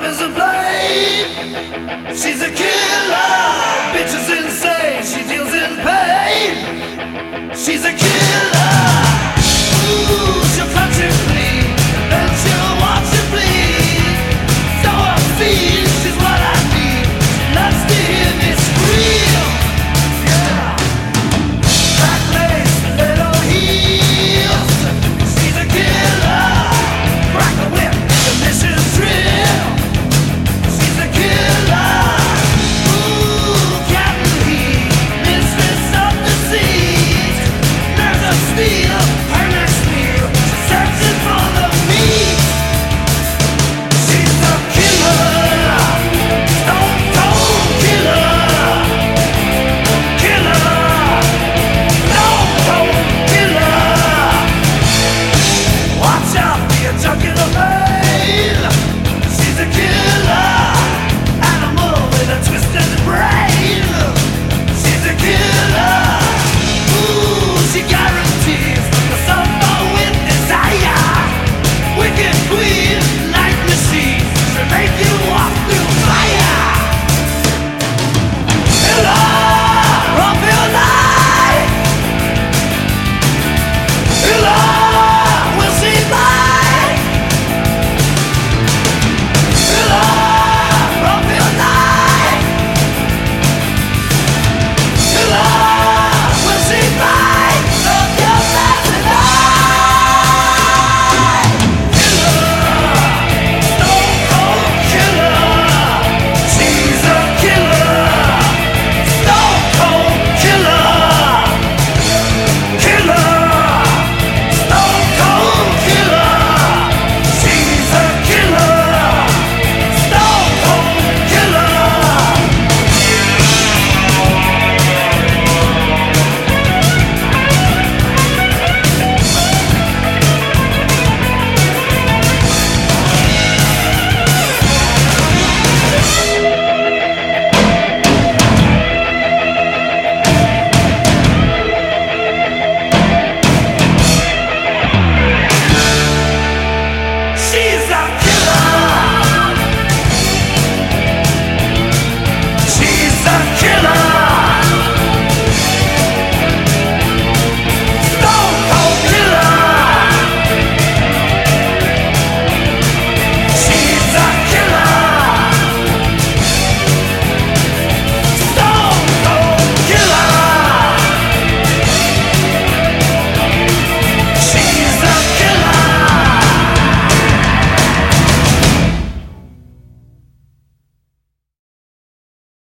is a blade. She's a killer. Bitch is insane. She deals in pain. She's a killer. Ooh, she'll cut you clean, then she'll watch you bleed. So I feel she's what I need. She loves to hear me scream. Yeah. Black lace, little heels. She's a killer. Crack the whip, the mission drill. She's a killer. Ooh, Captain Heat, mistress of the seas. There's a steel, her next meal. She's searching for the meat. She's a killer. Stone cold killer. Killer. Stone cold killer. Watch out, be a junkie of